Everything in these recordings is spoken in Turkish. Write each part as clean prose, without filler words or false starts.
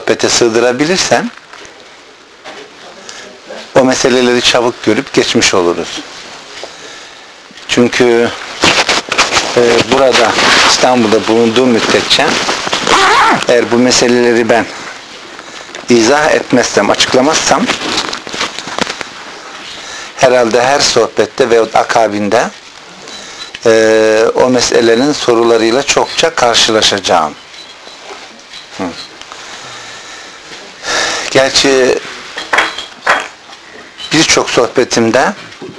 sohbete sığdırabilirsem o meseleleri çabuk görüp geçmiş oluruz. Çünkü burada İstanbul'da bulunduğum müddetçe eğer bu meseleleri ben izah etmezsem, açıklamazsam herhalde her sohbette veyahut akabinde o meselenin sorularıyla çokça karşılaşacağım. Gerçi birçok sohbetimde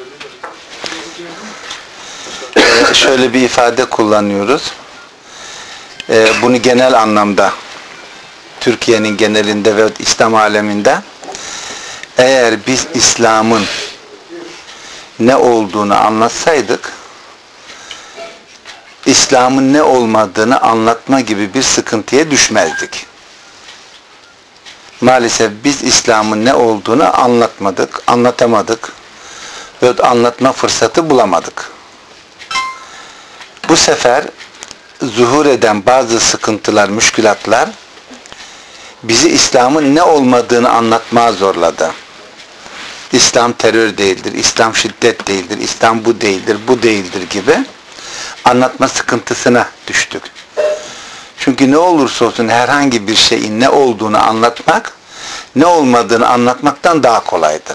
şöyle bir ifade kullanıyoruz. Bunu genel anlamda Türkiye'nin genelinde ve İslam aleminde eğer biz İslam'ın ne olduğunu anlatsaydık İslam'ın ne olmadığını anlatma gibi bir sıkıntıya düşmezdik. Maalesef biz İslam'ın ne olduğunu anlatmadık, anlatamadık ve anlatma fırsatı bulamadık. Bu sefer zuhur eden bazı sıkıntılar, müşkülatlar bizi İslam'ın ne olmadığını anlatmaya zorladı. İslam terör değildir, İslam şiddet değildir, İslam bu değildir, bu değildir gibi anlatma sıkıntısına düştük. Çünkü ne olursa olsun herhangi bir şeyin ne olduğunu anlatmak, ne olmadığını anlatmaktan daha kolaydır.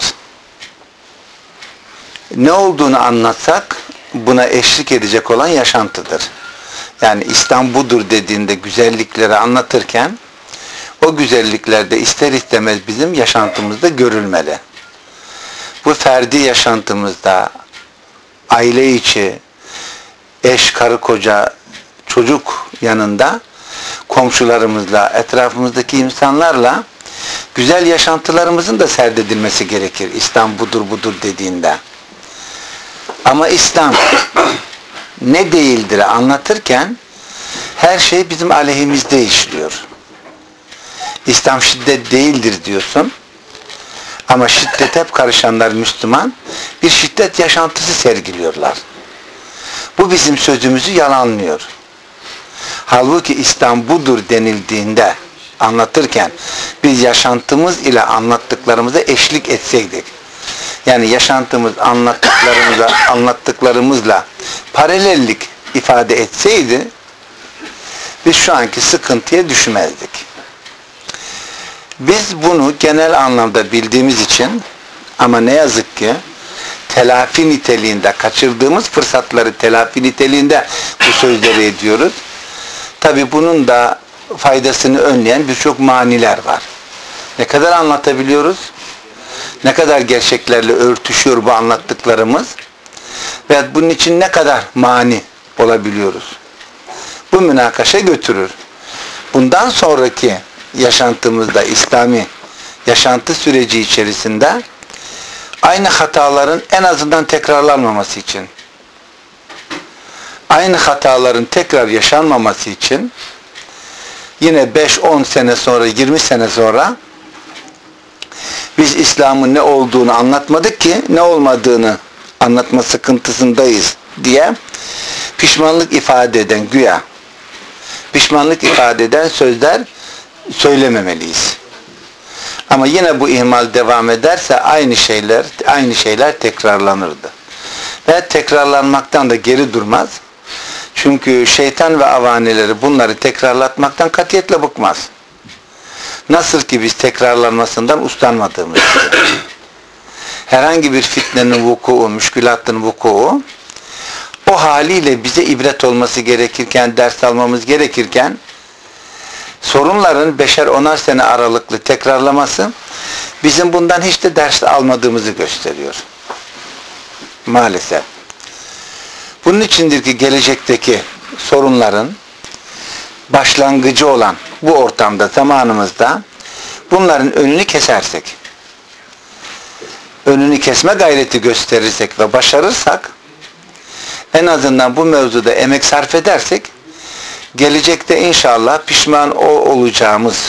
Ne olduğunu anlatsak, buna eşlik edecek olan yaşantıdır. Yani İslam budur dediğinde güzellikleri anlatırken, o güzelliklerde ister istemez bizim yaşantımızda görülmeli. Bu ferdi yaşantımızda, aile içi, eş, karı, koca, çocuk yanında, komşularımızla, etrafımızdaki insanlarla güzel yaşantılarımızın da serdedilmesi gerekir. İslam budur budur dediğinde. Ama İslam ne değildir anlatırken her şey bizim aleyhimizde işliyor. İslam şiddet değildir diyorsun. Ama şiddet hep karışanlar Müslüman bir şiddet yaşantısı sergiliyorlar. Bu bizim sözümüzü yalanlıyor. Halbuki İslam budur denildiğinde anlatırken biz yaşantımız ile anlattıklarımıza eşlik etseydik. Yani yaşantımız anlattıklarımızla paralellik ifade etseydi biz şu anki sıkıntıya düşmezdik. Biz bunu genel anlamda bildiğimiz için ama ne yazık ki telafi niteliğinde kaçırdığımız fırsatları telafi niteliğinde bu sözleri ediyoruz. Tabi bunun da faydasını önleyen birçok maniler var. Ne kadar anlatabiliyoruz? Ne kadar gerçeklerle örtüşüyor bu anlattıklarımız? Ve bunun için ne kadar mani olabiliyoruz? Bu münakaşa götürür. Bundan sonraki yaşantımızda, İslami yaşantı süreci içerisinde aynı hataların en azından tekrarlanmaması için, aynı hataların tekrar yaşanmaması için yine 5-10 sene sonra, 20 sene sonra biz İslam'ın ne olduğunu anlatmadık ki ne olmadığını anlatma sıkıntısındayız diye pişmanlık ifade eden güya pişmanlık ifade eden sözler söylememeliyiz. Ama yine bu ihmal devam ederse aynı şeyler tekrarlanırdı. Ve tekrarlanmaktan da geri durmaz. Çünkü şeytan ve avaneleri bunları tekrarlatmaktan katiyetle bıkmaz. Nasıl ki biz tekrarlanmasından ustanmadığımız gibi. Herhangi bir fitnenin vuku, müşkülatın vuku o haliyle bize ibret olması gerekirken, ders almamız gerekirken sorunların 5'er 10'ar sene aralıklı tekrarlaması bizim bundan hiç de ders almadığımızı gösteriyor. Maalesef. Bunun içindir ki gelecekteki sorunların başlangıcı olan bu ortamda, zamanımızda bunların önünü kesersek, önünü kesme gayreti gösterirsek ve başarırsak, en azından bu mevzuda emek sarf edersek, gelecekte inşallah pişman olacağımız,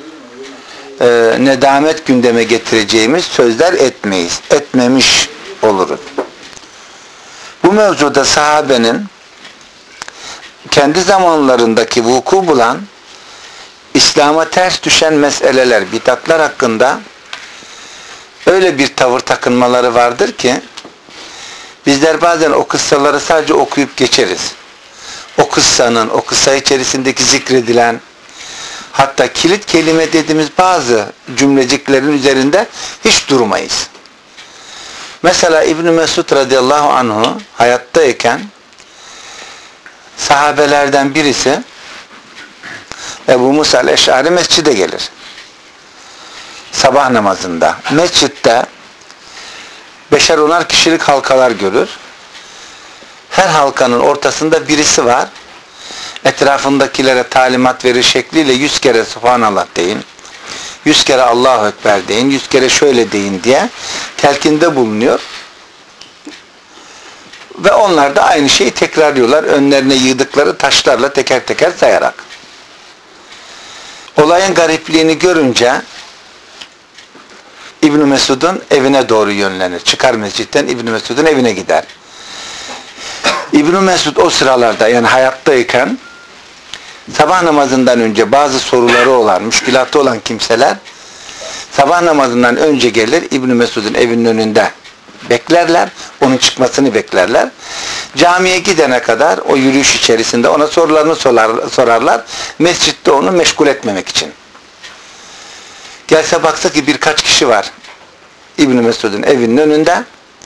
nedamet gündeme getireceğimiz sözler etmemiş oluruz. Bu mevzuda sahabenin kendi zamanlarındaki vuku bulan İslam'a ters düşen meseleler, bidatlar hakkında öyle bir tavır takınmaları vardır ki bizler bazen o kıssaları sadece okuyup geçeriz. O kıssanın, o kıssa içerisindeki zikredilen, hatta kilit kelime dediğimiz bazı cümleciklerin üzerinde hiç durmayız. Mesela İbn-i Mesud radıyallahu anhu hayattayken sahabelerden birisi Ebu Musa el-Eş'ari mescide gelir. Sabah namazında. Mescitte 5'er 10'ar kişilik halkalar görür. Her halkanın ortasında birisi var. Etrafındakilere talimat verir şekliyle 100 kere Subhanallah deyin, 100 kere Allahu Ekber deyin, 100 kere şöyle deyin diye telkinde bulunuyor. Ve onlar da aynı şeyi tekrarlıyorlar. Önlerine yığdıkları taşlarla teker teker sayarak. Olayın garipliğini görünce İbn Mesud'un evine doğru yönlenir. Çıkar mescitten İbn Mesud'un evine gider. İbn Mesud o sıralarda, yani hayattayken, sabah namazından önce bazı soruları olan, müşkilatı olan kimseler sabah namazından önce gelir, İbn Mesud'un evinin önünde beklerler, onun çıkmasını beklerler. Camiye gidene kadar o yürüyüş içerisinde ona sorularını sorarlar, mescitte onu meşgul etmemek için. Gelse baksa ki birkaç kişi var İbn Mesud'un evinin önünde.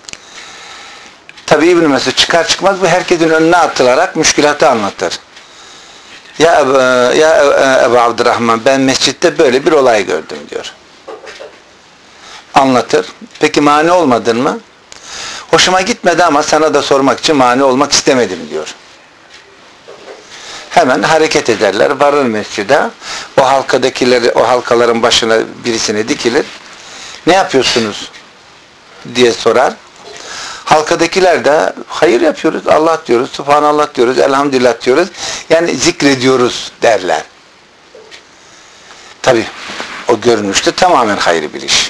Tabi İbn Mesud çıkar çıkmaz bu herkesin önüne atılarak müşkilatı anlatır. Ya Ebu Abdurrahman, ben mescitte böyle bir olay gördüm diyor. Anlatır. Peki mani olmadın mı? Hoşuma gitmedi ama sana da sormak için mani olmak istemedim diyor. Hemen hareket ederler. Varır mescide. O halkadakileri, o halkaların başına birisine dikilir. Ne yapıyorsunuz diye sorar. Halkadakiler de hayır yapıyoruz, Allah diyoruz, Subhanallah diyoruz, Elhamdülillah diyoruz. Yani zikrediyoruz derler. Tabi o görünüşte tamamen hayır bir iş.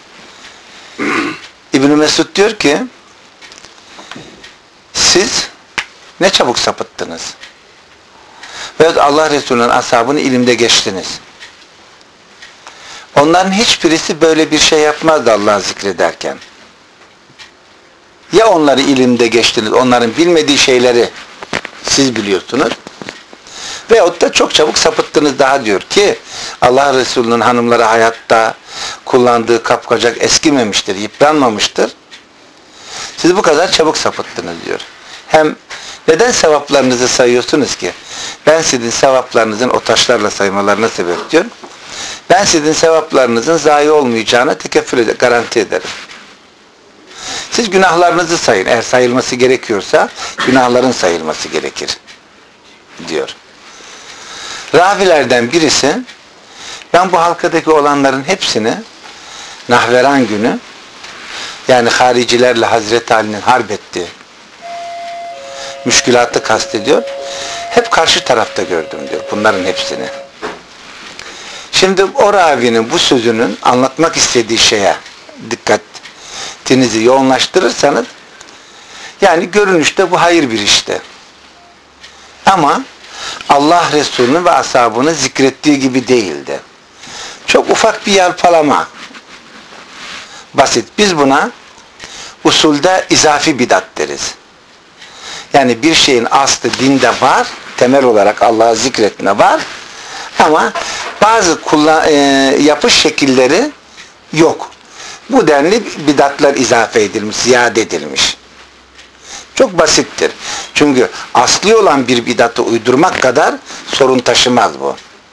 İbn Mesud diyor ki siz ne çabuk sapıttınız. Veyahut Allah Resulü'nün ashabını ilimde geçtiniz. Onların hiçbirisi böyle bir şey yapmazdı Allah'ı zikrederken. Ya onları ilimde geçtiniz, onların bilmediği şeyleri siz biliyorsunuz. Veyahut da çok çabuk sapıttınız daha diyor ki Allah Resulü'nün hanımları hayatta kullandığı kapkacak eskimemiştir, yıpranmamıştır. Siz bu kadar çabuk sapıttınız diyor. Hem neden sevaplarınızı sayıyorsunuz ki? Ben sizin sevaplarınızın o taşlarla saymalarına sebep diyor. Ben sizin sevaplarınızın zayi olmayacağına garanti ederim. Siz günahlarınızı sayın. Eğer sayılması gerekiyorsa günahların sayılması gerekir diyor. Ravilerden birisi ben bu halkadaki olanların hepsini Nahveran günü, yani haricilerle Hazreti Ali'nin harp ettiği müşkülatı kastediyor. Hep karşı tarafta gördüm diyor. Bunların hepsini. Şimdi o ravinin bu sözünün anlatmak istediği şeye dikkatinizi yoğunlaştırırsanız, yani görünüşte bu hayır bir işte. Ama Allah Resulü'nün ve ashabını zikrettiği gibi değildi. Çok ufak bir yalpalama. Basit. Biz buna usulde izafi bidat deriz. Yani bir şeyin aslı dinde var, temel olarak Allah'ı zikretme var ama bazı yapış şekilleri yok. Bu denli bidatlar izafe edilmiş, ziyade edilmiş. Çok basittir. Çünkü asli olan bir bidatı uydurmak kadar sorun taşımaz bu.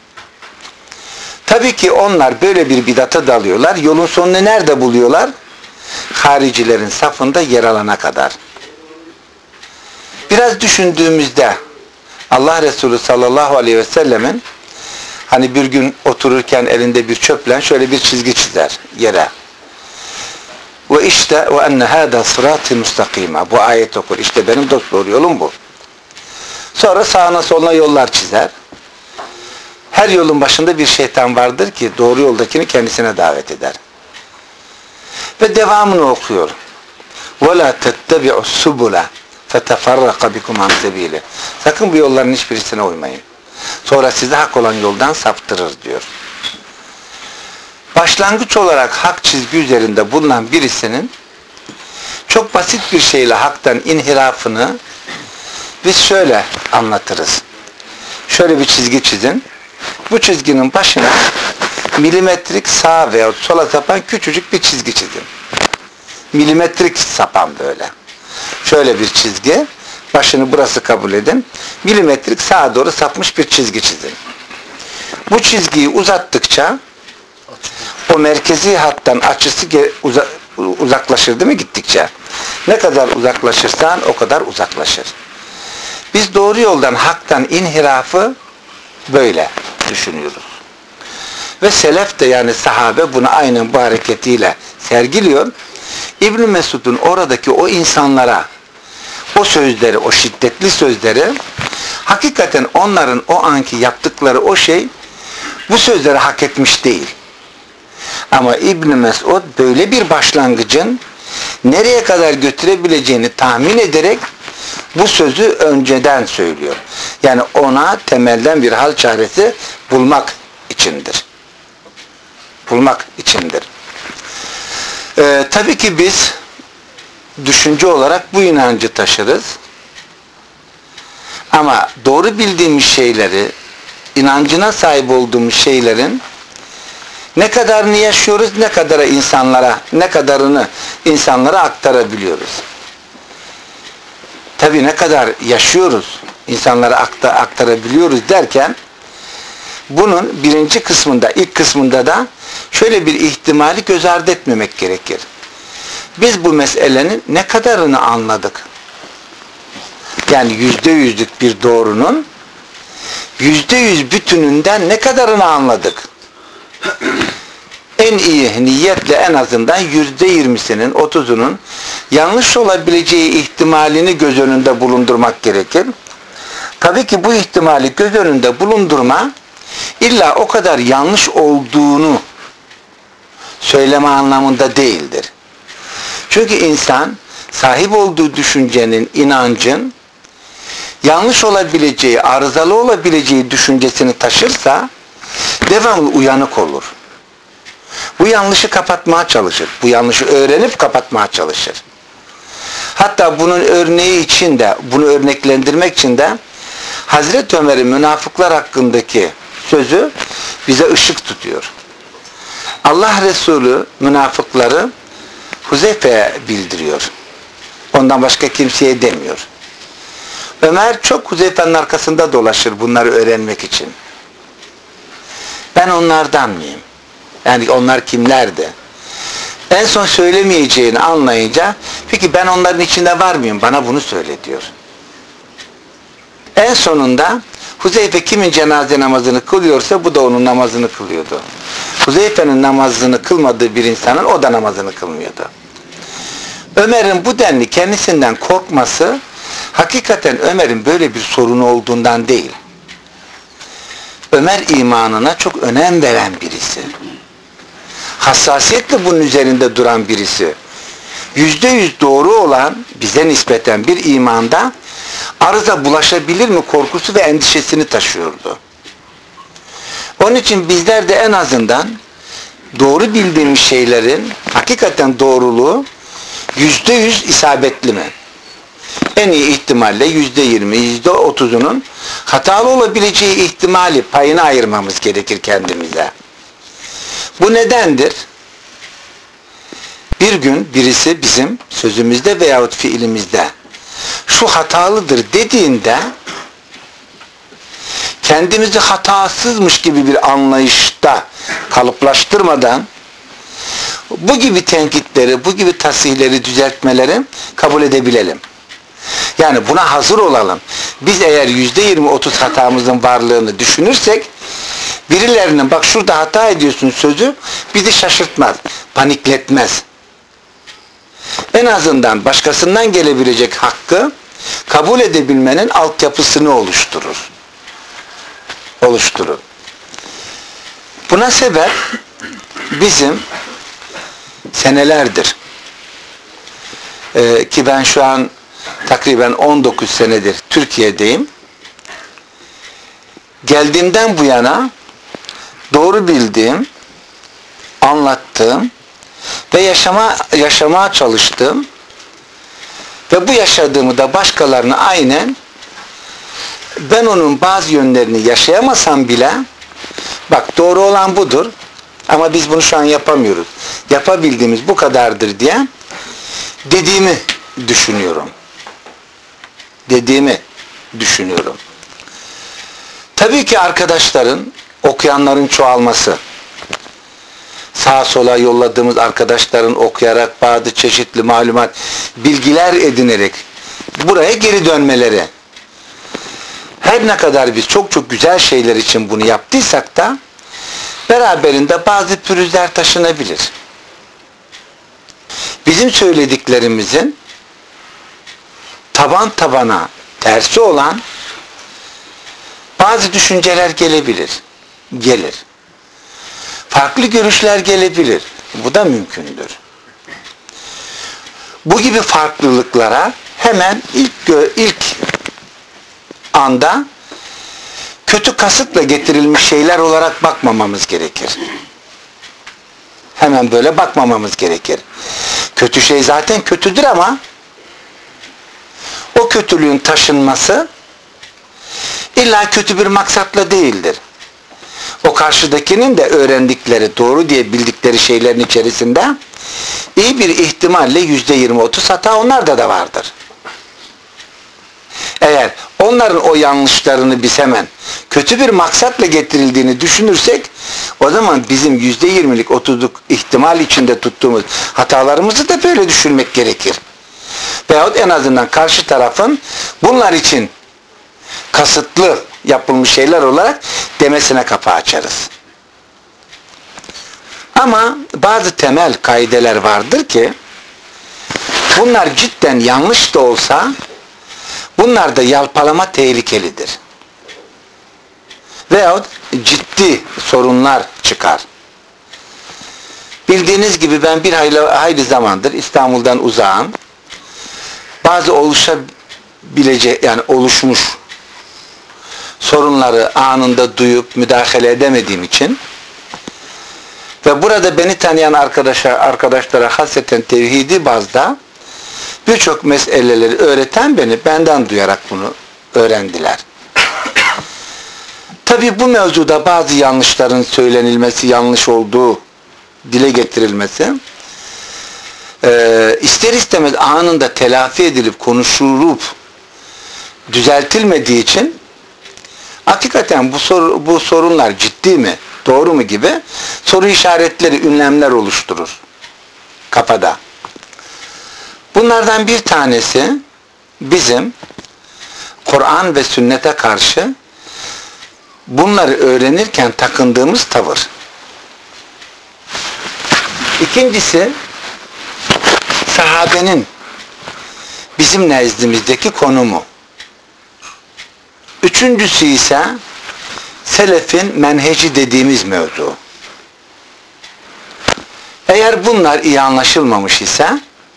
Tabii ki onlar böyle bir bidata dalıyorlar. Yolun sonunu nerede buluyorlar? Haricilerin safında yer alana kadar. Biraz düşündüğümüzde Allah Resulü sallallahu aleyhi ve sellemin hani bir gün otururken elinde bir çöple şöyle bir çizgi çizer yere. Ve işte ve enne hâdâ sırâti mustakîmâ. Bu ayet okur. İşte benim dosdoğru yolum bu. Sonra sağına soluna yollar çizer. Her yolun başında bir şeytan vardır ki doğru yoldakini kendisine davet eder. Ve devamını okuyor. وَلَا تَتَّبِعُ السُّبُلَ فَتَفَرَّقَ بِكُمْ عَنْ سَب۪يلِ. Sakın bu yolların hiçbirisine uymayın. Sonra sizi hak olan yoldan saptırır diyor. Başlangıç olarak hak çizgi üzerinde bulunan birisinin çok basit bir şeyle haktan inhirafını biz şöyle anlatırız. Şöyle bir çizgi çizin. Bu çizginin başına milimetrik sağa veya sola sapan küçücük bir çizgi çizin. Milimetrik sapan böyle. Şöyle bir çizgi. Başını burası kabul edin. Milimetrik sağa doğru sapmış bir çizgi çizin. Bu çizgiyi uzattıkça o merkezi hattan açısı uzaklaşır değil mi gittikçe? Ne kadar uzaklaşırsan o kadar uzaklaşır. Biz doğru yoldan, haktan inhirafı böyle düşünüyoruz. Ve selef de yani sahabe bunu aynen bu hareketiyle sergiliyor. İbn Mesud'un oradaki o insanlara o sözleri, o şiddetli sözleri hakikaten onların o anki yaptıkları o şey bu sözleri hak etmiş değil. Ama İbn Mesud böyle bir başlangıcın nereye kadar götürebileceğini tahmin ederek bu sözü önceden söylüyor. Yani ona temelden bir hal çaresi bulmak içindir. Bulmak içindir. Tabii ki biz düşünce olarak bu inancı taşırız. Ama doğru bildiğimiz şeyleri, inancına sahip olduğumuz şeylerin ne kadarını yaşıyoruz, ne kadarını insanlara aktarabiliyoruz. Tabii ne kadar yaşıyoruz, insanlara aktarabiliyoruz derken bunun birinci kısmında, ilk kısmında da şöyle bir ihtimali göz ardı etmemek gerekir. Biz bu meselenin ne kadarını anladık? Yani %100'lük bir doğrunun %100 bütününden ne kadarını anladık? En iyi niyetle en azından %20'sinin, 30'unun yanlış olabileceği ihtimalini göz önünde bulundurmak gerekir. Tabii ki bu ihtimali göz önünde bulundurma illa o kadar yanlış olduğunu söyleme anlamında değildir. Çünkü insan sahip olduğu düşüncenin, inancın yanlış olabileceği, arızalı olabileceği düşüncesini taşırsa devamlı uyanık olur. Bu yanlışı kapatmaya çalışır. Bu yanlışı öğrenip kapatmaya çalışır. Hatta bunun örneği için de, bunu örneklendirmek için de Hazreti Ömer'in münafıklar hakkındaki sözü bize ışık tutuyor. Allah Resulü münafıkları Huzeyfe'ye bildiriyor. Ondan başka kimseye demiyor. Ömer çok Huzeyfe'nin arkasında dolaşır bunları öğrenmek için. Ben onlardan mıyım? Yani onlar kimlerdi? En son söylemeyeceğini anlayınca peki ben onların içinde var mıyım? Bana bunu söyle diyor. En sonunda Huzeyfe kimin cenaze namazını kılıyorsa bu da onun namazını kılıyordu. Huzeyfe'nin namazını kılmadığı bir insanın o da namazını kılmıyordu. Ömer'in bu denli kendisinden korkması hakikaten Ömer'in böyle bir sorunu olduğundan değil. Ömer imanına çok önem veren birisi. Hassasiyetle bunun üzerinde duran birisi. %100 doğru olan bize nispeten bir imanda arıza bulaşabilir mi korkusu ve endişesini taşıyordu. Onun için bizler de en azından doğru bildiğimiz şeylerin hakikaten doğruluğu %100 isabetli mi? En iyi ihtimalle %20, %30'unun hatalı olabileceği ihtimali payını ayırmamız gerekir kendimize. Bu nedendir? Bir gün birisi bizim sözümüzde veyahut fiilimizde şu hatalıdır dediğinde kendimizi hatasızmış gibi bir anlayışta kalıplaştırmadan bu gibi tenkitleri, bu gibi tasihleri, düzeltmeleri kabul edebilelim. Yani buna hazır olalım. Biz eğer %20-30 hatamızın varlığını düşünürsek birilerinin bak şurada hata ediyorsun sözü bizi şaşırtmaz, panikletmez. En azından başkasından gelebilecek hakkı kabul edebilmenin altyapısını oluşturur. Buna sebep bizim senelerdir ki ben şu an takriben 19 senedir Türkiye'deyim. geldiğimden bu yana doğru bildiğim, anlattığım ve yaşamaya çalıştığım ve bu yaşadığımı da başkalarına aynen ben onun bazı yönlerini yaşayamasam bile bak doğru olan budur ama biz bunu şu an yapamıyoruz. Yapabildiğimiz bu kadardır diye dediğimi düşünüyorum. Tabii ki arkadaşların, okuyanların çoğalması, sağa sola yolladığımız arkadaşların okuyarak bazı çeşitli malumat, bilgiler edinerek buraya geri dönmeleri. Her ne kadar biz çok çok güzel şeyler için bunu yaptıysak da beraberinde bazı pürüzler taşınabilir. Bizim söylediklerimizin taban tabana tersi olan bazı düşünceler gelebilir. Gelir. Farklı görüşler gelebilir. Bu da mümkündür. Bu gibi farklılıklara hemen ilk anda kötü kasıtla getirilmiş şeyler olarak bakmamamız gerekir. Hemen böyle bakmamamız gerekir. Kötü şey zaten kötüdür ama o kötülüğün taşınması illa kötü bir maksatla değildir. O karşıdakinin de öğrendikleri, doğru diye bildikleri şeylerin içerisinde iyi bir ihtimalle %20-30 hata onlarda da vardır. Eğer onların o yanlışlarını biz hemen kötü bir maksatla getirildiğini düşünürsek o zaman bizim %20'lik 30'luk ihtimal içinde tuttuğumuz hatalarımızı da böyle düşünmek gerekir. Veyahut en azından karşı tarafın bunlar için kasıtlı yapılmış şeyler olarak demesine kapı açarız. Ama bazı temel kaideler vardır ki bunlar cidden yanlış da olsa bunlar da yalpalama tehlikelidir. Veyahut ciddi sorunlar çıkar. Bildiğiniz gibi ben bir hayli zamandır İstanbul'dan uzağım. Bazı oluşmuş sorunları anında duyup müdahale edemediğim için ve burada beni tanıyan arkadaşlara hasreten tevhidi bazda birçok meseleleri öğreten benden duyarak bunu öğrendiler. Tabi bu mevzuda bazı yanlışların söylenilmesi, yanlış olduğu dile getirilmesi ister istemez anında telafi edilip konuşulup düzeltilmediği için hakikaten bu sorunlar ciddi mi, doğru mu gibi soru işaretleri, ünlemler oluşturur kafada. Bunlardan bir tanesi bizim Kur'an ve sünnete karşı bunları öğrenirken takındığımız tavır. İkincisi sahabenin bizim nezdimizdeki konumu. Üçüncüsü ise selefin menheci dediğimiz mevzu. Eğer bunlar iyi anlaşılmamış ise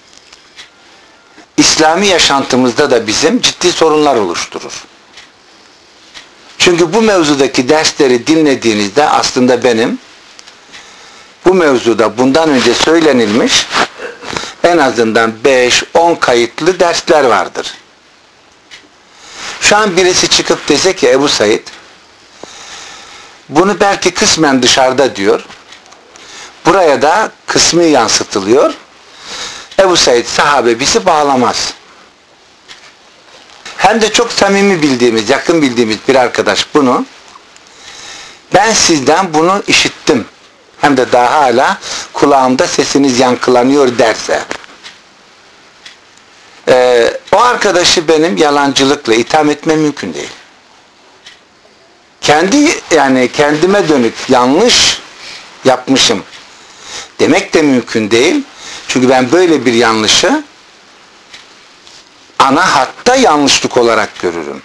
İslami yaşantımızda da bizim ciddi sorunlar oluşturur. Çünkü bu mevzudaki dersleri dinlediğinizde aslında benim bu mevzuda bundan önce söylenilmiş en azından 5-10 kayıtlı dersler vardır. Şu an birisi çıkıp dese ki Ebu Said bunu belki kısmen dışarıda diyor. Buraya da kısmi yansıtılıyor. Ebu Said sahabe bizi bağlamaz. Hem de çok samimi bildiğimiz, yakın bildiğimiz bir arkadaş bunu ben sizden bunu işittim. Hem de daha hala kulağımda sesiniz yankılanıyor derse o arkadaşı benim yalancılıkla itham etmem mümkün değil. Kendime dönük yanlış yapmışım demek de mümkün değil. Çünkü ben böyle bir yanlışı ana hatta yanlışlık olarak görürüm.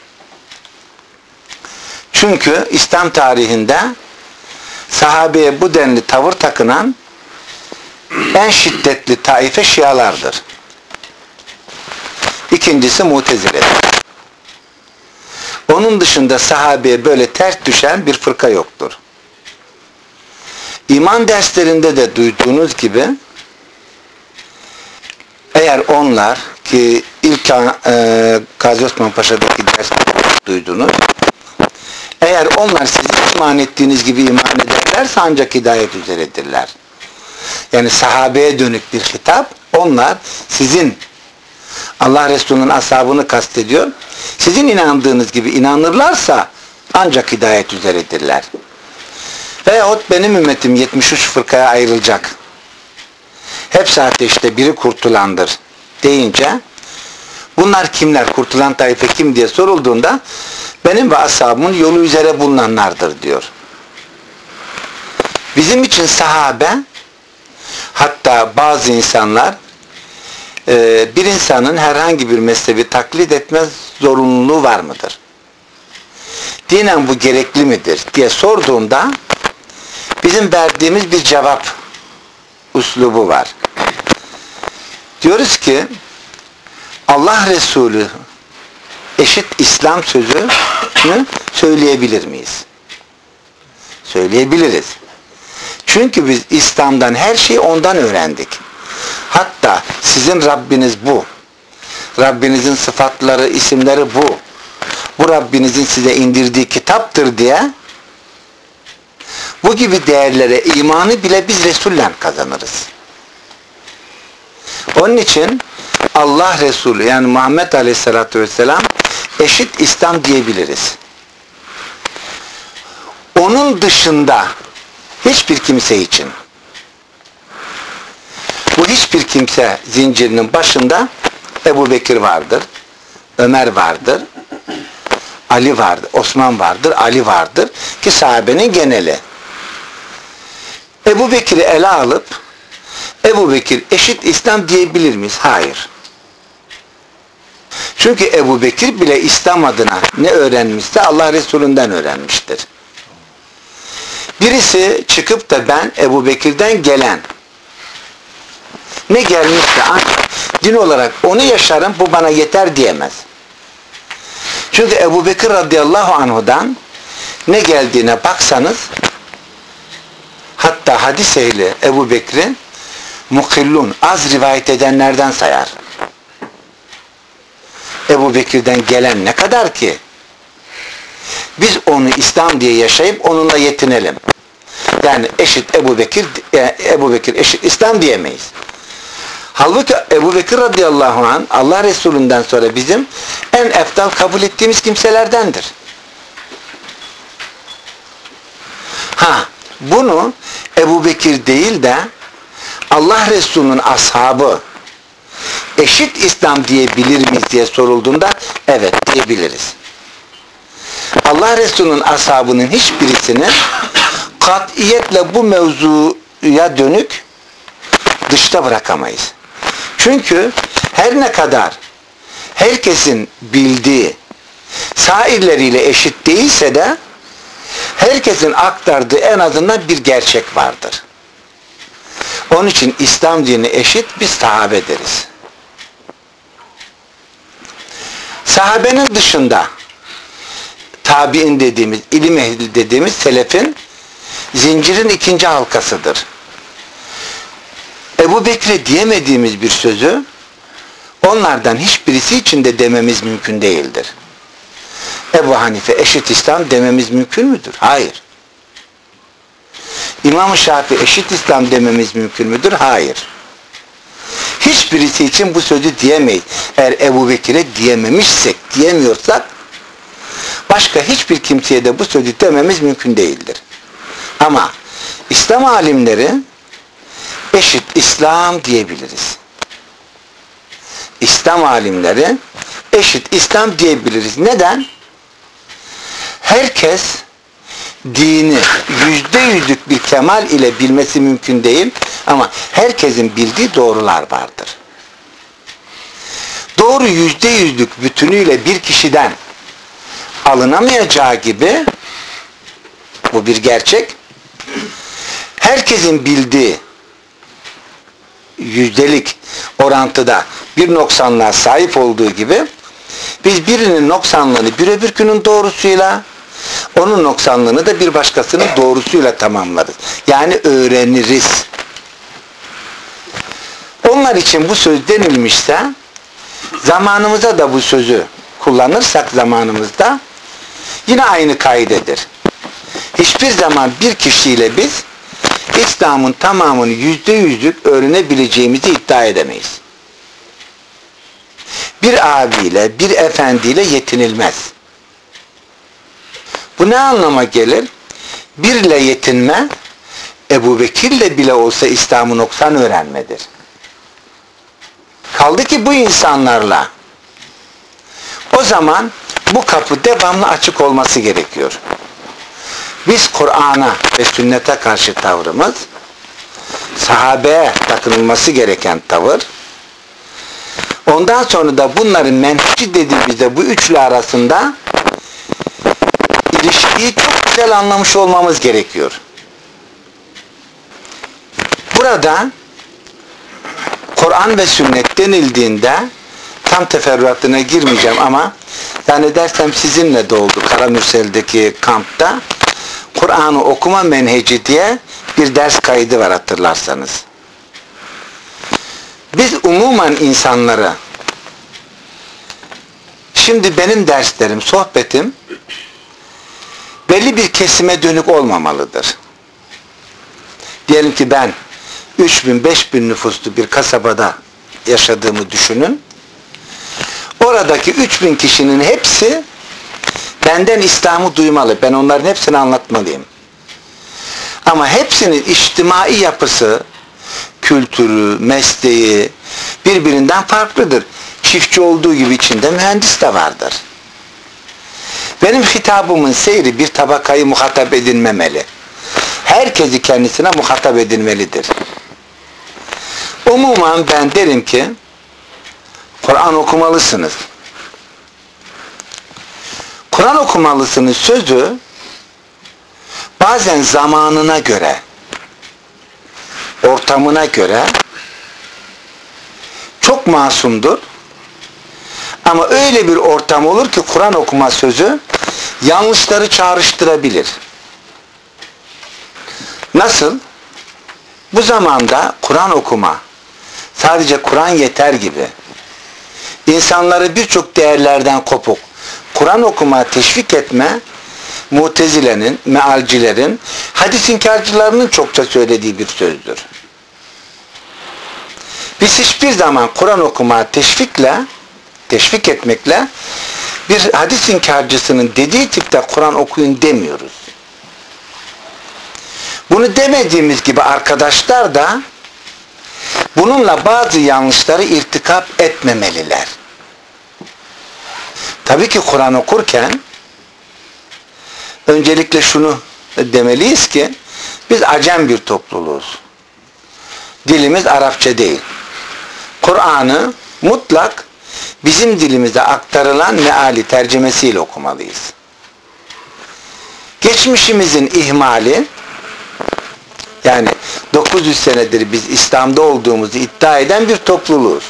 Çünkü İslam tarihinde sahabeye bu denli tavır takınan en şiddetli taife Şialardır. İkincisi Mutezile'dir. Onun dışında sahabeye böyle ters düşen bir fırka yoktur. İman derslerinde de duyduğunuz gibi eğer onlar ki ilk Gazi Osman Paşa'daki derste duydunuz, eğer onlar siz iman ettiğiniz gibi iman ederlerse ancak hidayet üzeredirler. Yani sahabeye dönük bir hitap, onlar sizin Allah Resulü'nün ashabını kastediyor. Sizin inandığınız gibi inanırlarsa ancak hidayet üzeredirler. Veyahut benim ümmetim 73 fırkaya ayrılacak. Hepsi ateşte, biri kurtulandır deyince bunlar kimler, kurtulan taife kim diye sorulduğunda benim ve ashabımın yolu üzere bulunanlardır diyor. Bizim için sahabe, hatta bazı insanlar bir insanın herhangi bir mezhebi taklit etme zorunluluğu var mıdır? Dinen bu gerekli midir diye sorduğumda bizim verdiğimiz bir cevap üslubu var. Diyoruz ki Allah Resulü eşit İslam sözünü söyleyebilir miyiz? Söyleyebiliriz. Çünkü biz İslam'dan her şeyi ondan öğrendik. Hatta sizin Rabbiniz bu. Rabbinizin sıfatları, isimleri bu. Bu Rabbinizin size indirdiği kitaptır diye bu gibi değerlere imanı bile biz Resul'le kazanırız. Onun için Allah Resulü yani Muhammed Aleyhisselatü Vesselam eşit İslam diyebiliriz. Onun dışında hiçbir kimse için bu hiçbir kimse zincirinin başında Ebu Bekir vardır, Ömer vardır, Ali vardır, Osman vardır, Ali vardır ki sahabenin geneli. Ebu Bekir'i ele alıp Ebu Bekir eşit İslam diyebilir miyiz? Hayır. Çünkü Ebu Bekir bile İslam adına ne öğrenmişse Allah Resulü'nden öğrenmiştir. Birisi çıkıp da ben Ebu Bekir'den gelen ne gelmişse ancak din olarak onu yaşarım bu bana yeter diyemez. Çünkü Ebu Bekir radıyallahu anhu'dan ne geldiğine baksanız hatta hadis ehli Ebu Bekir'i mukillun az rivayet edenlerden sayar. Ebu Bekir'den gelen ne kadar ki biz onu İslam diye yaşayıp onunla yetinelim. Yani eşit Ebu Bekir eşit İslam diyemeyiz. Halbuki Ebu Bekir radıyallahu anh Allah Resulü'nden sonra bizim en eftal kabul ettiğimiz kimselerdendir. Bunu Ebu Bekir değil de Allah Resulü'nün ashabı eşit İslam diyebilir miyiz diye sorulduğunda evet diyebiliriz. Allah Resulü'nün ashabının hiçbirisini katiyetle bu mevzuya dönük dışta bırakamayız. Çünkü her ne kadar herkesin bildiği sairleriyle eşit değilse de herkesin aktardığı en azından bir gerçek vardır. Onun için İslam dini eşit biz sahabe deriz. Sahabenin dışında tabi'in dediğimiz, ilim ehli dediğimiz selefin zincirin ikinci halkasıdır. Ebu Bekir'e diyemediğimiz bir sözü onlardan hiçbirisi için de dememiz mümkün değildir. Ebu Hanife eşit İslam dememiz mümkün müdür? Hayır. İmam-ı Şafii eşit İslam dememiz mümkün müdür? Hayır. Hiçbirisi için bu sözü diyemeyiz. Eğer Ebu Bekir'e diyememişsek, diyemiyorsak başka hiçbir kimseye de bu sözü dememiz mümkün değildir. Ama İslam alimleri eşit İslam diyebiliriz. İslam alimleri eşit İslam diyebiliriz. Neden? Herkes dini %100'lük bir kemal ile bilmesi mümkün değil ama herkesin bildiği doğrular vardır. Doğru %100'lük bütünüyle bir kişiden alınamayacağı gibi bu bir gerçek. Herkesin bildiği yüzdelik orantıda bir noksanlığa sahip olduğu gibi Biz birinin noksanlığını bir öbürkünün doğrusuyla, onun noksanlığını da bir başkasının doğrusuyla tamamlarız. Yani öğreniriz. Onlar için bu söz denilmişse, zamanımıza da bu sözü kullanırsak zamanımızda yine aynı kaidedir. Hiçbir zaman bir kişiyle biz İslam'ın tamamını %100'lük öğrenebileceğimizi iddia edemeyiz. Bir abiyle, bir efendiyle yetinilmez. Bu ne anlama gelir? Birle yetinme, Ebu Bekir'le bile olsa İslam'ı noksan öğrenmedir. Kaldı ki bu insanlarla o zaman bu kapı devamlı açık olması gerekiyor. Biz Kur'an'a ve sünnete karşı tavrımız, sahabeye takınılması gereken tavır, ondan sonra da bunların menheci dediğimizde bu üçlü arasında ilişkiyi çok güzel anlamış olmamız gerekiyor. Burada Kur'an ve sünnet denildiğinde tam teferruatına girmeyeceğim ama zannedersem sizinle de oldu Karamürsel'deki kampta Kur'an'ı okuma menheci diye bir ders kaydı var hatırlarsanız. Biz umumen insanları şimdi benim derslerim, sohbetim belli bir kesime dönük olmamalıdır. Diyelim ki ben 3000-5000 nüfuslu bir kasabada yaşadığımı düşünün. Oradaki 3000 kişinin hepsi benden İslam'ı duymalı. Ben onların hepsini anlatmalıyım. Ama hepsinin içtimai yapısı, kültürü, mesleği birbirinden farklıdır. Çiftçi olduğu gibi içinde mühendis de vardır. Benim hitabımın seyri bir tabakayı muhatap edinmemeli. Herkesi kendisine muhatap edilmelidir. Umumen ben derim ki Kur'an okumalısınız. Kur'an okumalısınız sözü bazen zamanına göre, ortamına göre çok masumdur. Ama öyle bir ortam olur ki Kur'an okuma sözü yanlışları çağrıştırabilir. Nasıl? Bu zamanda Kur'an okuma, sadece Kur'an yeter gibi, insanları birçok değerlerden kopuk, Kur'an okuma teşvik etme, Mutezile'nin, mealcilerin, hadis inkarcılarının çokça söylediği bir sözdür. Biz hiçbir zaman Kur'an okuma teşvik etmekle bir hadis inkarcısının dediği tipte Kur'an okuyun demiyoruz. Bunu demediğimiz gibi arkadaşlar da bununla bazı yanlışları irtikap etmemeliler. Tabii ki Kur'an okurken öncelikle şunu demeliyiz ki biz acem bir topluluğuz. Dilimiz Arapça değil. Kur'an'ı mutlak bizim dilimize aktarılan meali tercümesiyle okumalıyız. Geçmişimizin ihmali, yani 900 senedir biz İslam'da olduğumuzu iddia eden bir topluluğuz.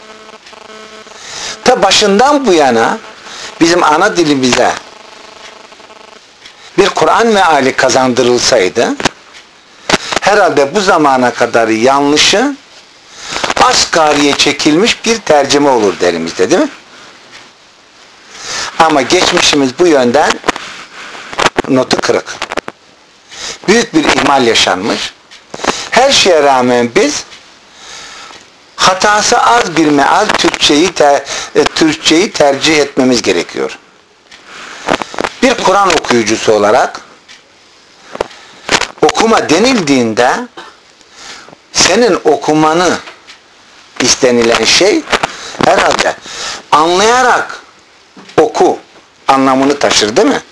Ta başından bu yana bizim ana dilimize bir Kur'an meali kazandırılsaydı herhalde bu zamana kadar yanlışı asgariye çekilmiş bir tercüme olur derimizde, değil mi? Ama geçmişimiz bu yönden notu kırık. Büyük bir ihmal yaşanmış. Her şeye rağmen biz hatası az bir meal Türkçeyi tercih etmemiz gerekiyor. Bir Kur'an okuyucusu olarak okuma denildiğinde senin okumanı istenilen şey herhalde anlayarak oku anlamını taşır, değil mi?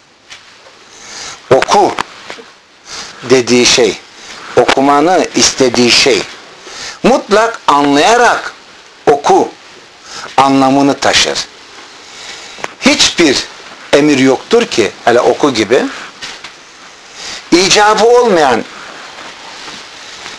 Oku dediği şey, okumanı istediği şey mutlak anlayarak oku anlamını taşır. Hiçbir emir yoktur ki hele oku gibi icabı olmayan,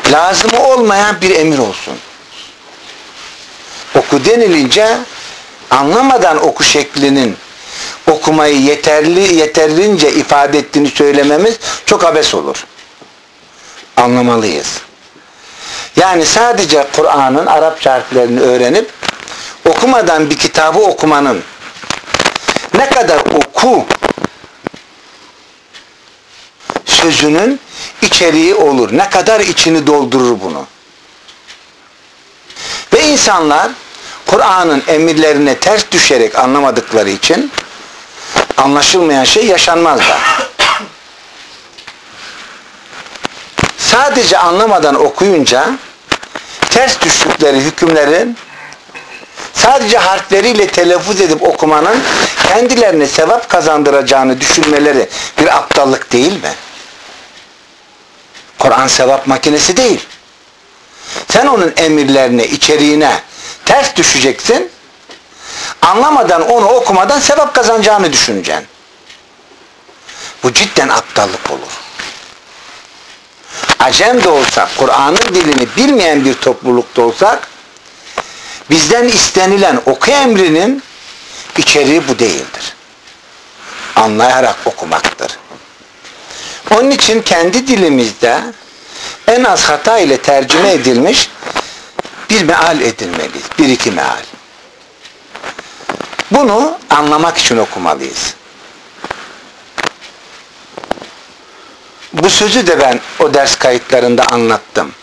lazımı olmayan bir emir olsun. Oku denilince anlamadan oku şeklinin okumayı yeterince ifade ettiğini söylememiz çok abes olur. Anlamalıyız. Yani sadece Kur'an'ın Arapça harflerini öğrenip okumadan bir kitabı okumanın ne kadar oku sözünün içeriği olur. Ne kadar içini doldurur bunu. Ve insanlar Kur'an'ın emirlerine ters düşerek anlamadıkları için anlaşılmayan şey yaşanmaz da. Sadece anlamadan okuyunca ters düştükleri hükümlerin sadece harfleriyle telaffuz edip okumanın kendilerine sevap kazandıracağını düşünmeleri bir aptallık değil mi? Kur'an sevap makinesi değil. Sen onun emirlerine, içeriğine ters düşeceksin. Anlamadan onu okumadan sevap kazanacağını düşüneceksin. Bu cidden aptallık olur. Acem de olsak, Kur'an'ın dilini bilmeyen bir toplulukta olsak, bizden istenilen oku emrinin içeriği bu değildir. Anlayarak okumaktır. Onun için kendi dilimizde en az hata ile tercüme edilmiş bir meal edilmeliyiz. Bir iki meal. Bunu anlamak için okumalıyız. Bu sözü de ben o ders kayıtlarında anlattım.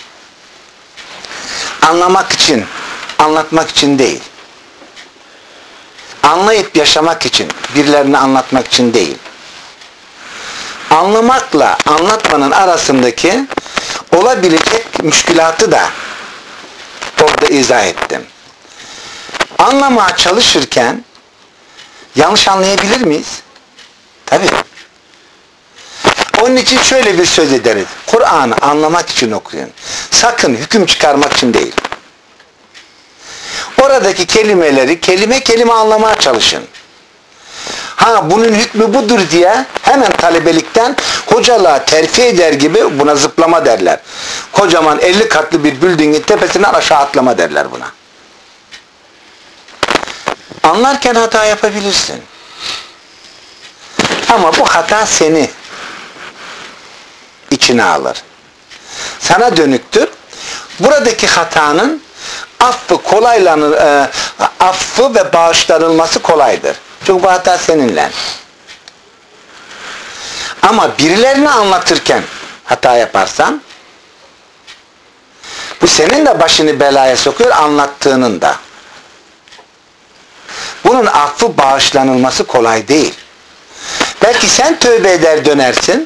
Anlamak için, anlatmak için değil. Anlayıp yaşamak için, birilerine anlatmak için değil. Anlamakla anlatmanın arasındaki olabilecek müşkülatı da orada izah ettim. Anlamaya çalışırken yanlış anlayabilir miyiz? Tabii. Onun için şöyle bir söz ederiz. Kur'an'ı anlamak için okuyun. Sakın hüküm çıkarmak için değil. Oradaki kelimeleri kelime kelime anlamaya çalışın. Ha bunun hükmü budur diye hemen talebelikten hocalığa terfi eder gibi buna zıplama derler. Kocaman 50 katlı bir buildingin tepesinden aşağı atlama derler buna. Anlarken hata yapabilirsin. Ama bu hata seni içine alır. Sana dönüktür. Buradaki hatanın affı ve bağışlanılması kolaydır. Çünkü bu hata seninle. Ama birilerine anlatırken hata yaparsan bu senin de başını belaya sokuyor, anlattığının da. Bunun affı bağışlanılması kolay değil. Belki sen tövbe eder dönersin.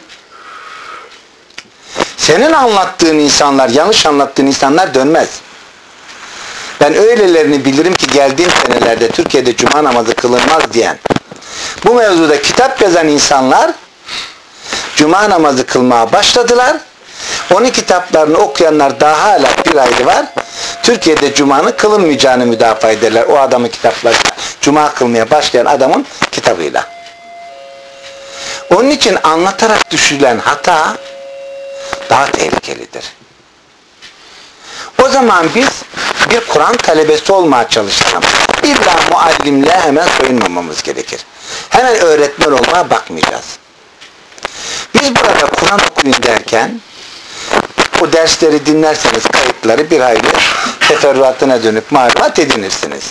Senin anlattığın insanlar, yanlış anlattığın insanlar dönmez. Ben öylelerini bilirim ki geldiğim senelerde Türkiye'de cuma namazı kılınmaz diyen, bu mevzuda kitap yazan insanlar cuma namazı kılmaya başladılar. Onun kitaplarını okuyanlar daha hala bir ayrı var. Türkiye'de cumanın kılınmayacağını müdafaa ederler. O adamın kitaplarıyla. Cuma kılmaya başlayan adamın kitabıyla. Onun için anlatarak düşülen hata daha tehlikelidir. O zaman biz bir Kur'an talebesi olmaya çalışalım. İlla muallimle hemen soyunmamamız gerekir. Hemen öğretmen olmaya bakmayacağız. Biz burada Kur'an okuyun derken o dersleri dinlerseniz kayıtları bir hayli teferruatına dönüp malumat edinirsiniz.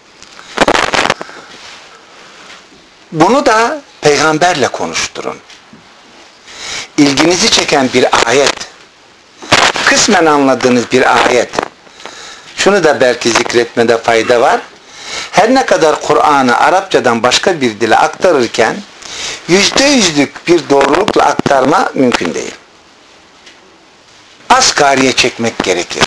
Bunu da peygamberle konuşturun. İlginizi çeken bir ayet, kısmen anladığınız bir ayet, şunu da belki zikretmede fayda var. Her ne kadar Kur'an'ı Arapçadan başka bir dile aktarırken %100'lük bir doğrulukla aktarma mümkün değil. Asgariye çekmek gerekir.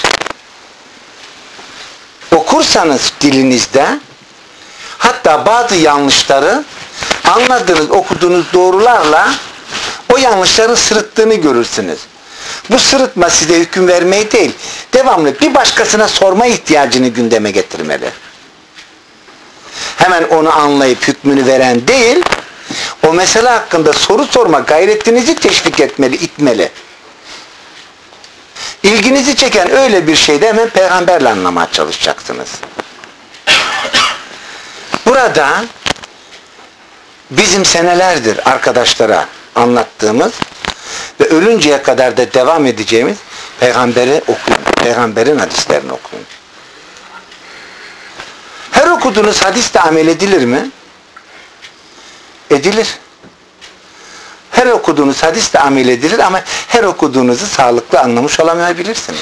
Okursanız dilinizde hatta bazı yanlışları anladığınız, okuduğunuz doğrularla o yanlışların sırıttığını görürsünüz. Bu sırıtma size hüküm vermeyi değil, devamlı bir başkasına sorma ihtiyacını gündeme getirmeli. Hemen onu anlayıp hükmünü veren değil, o mesele hakkında soru sorma gayretinizi teşvik etmeli, itmeli. İlginizi çeken öyle bir şeyde hemen peygamberle anlamaya çalışacaksınız. burada bizim senelerdir arkadaşlara anlattığımız ve ölünceye kadar da devam edeceğimiz peygamberi okuyun. Peygamberin hadislerini okuyun. Her okuduğunuz hadisle amel edilir mi? Edilir. Her okuduğunuz hadisle amel edilir ama her okuduğunuzu sağlıklı anlamış olamayabilirsiniz.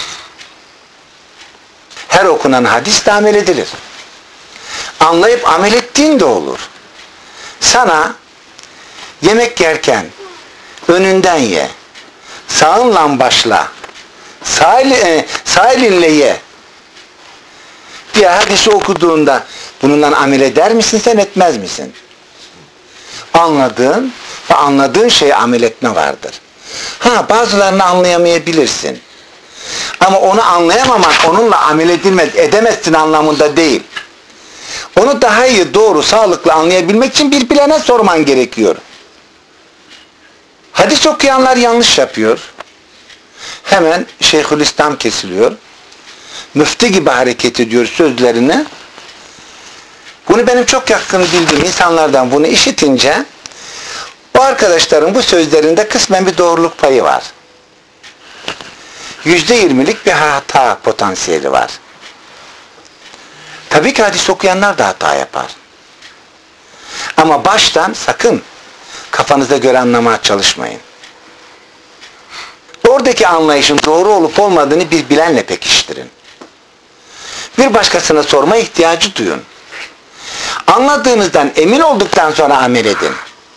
Her okunan hadisle amel edilir. Anlayıp amel ettiğin de olur. Sana yemek önünden ye, sağınla başla, sağ elinle ye diye hadisi okuduğunda bununla amel eder misin sen, etmez misin? Anladığın ve anladığın şeye amel etme vardır. Bazılarını anlayamayabilirsin. Ama onu anlayamaman onunla amel edemezsin anlamında değil. Onu daha iyi, doğru, sağlıklı anlayabilmek için bir bilene sorman gerekiyor. Hadis okuyanlar yanlış yapıyor. Hemen Şeyhülislam kesiliyor. Müftü gibi hareket ediyor sözlerini. Bunu benim çok yakın bildiğim insanlardan bunu işitince o arkadaşların bu sözlerinde kısmen bir doğruluk payı var. %20'lik bir hata potansiyeli var. Tabii ki hadis okuyanlar da hata yapar. Ama baştan sakın kafanıza göre anlamaya çalışmayın. Oradaki anlayışın doğru olup olmadığını bir bilenle pekiştirin. Bir başkasına sorma ihtiyacı duyun. Anladığınızdan emin olduktan sonra amel edin.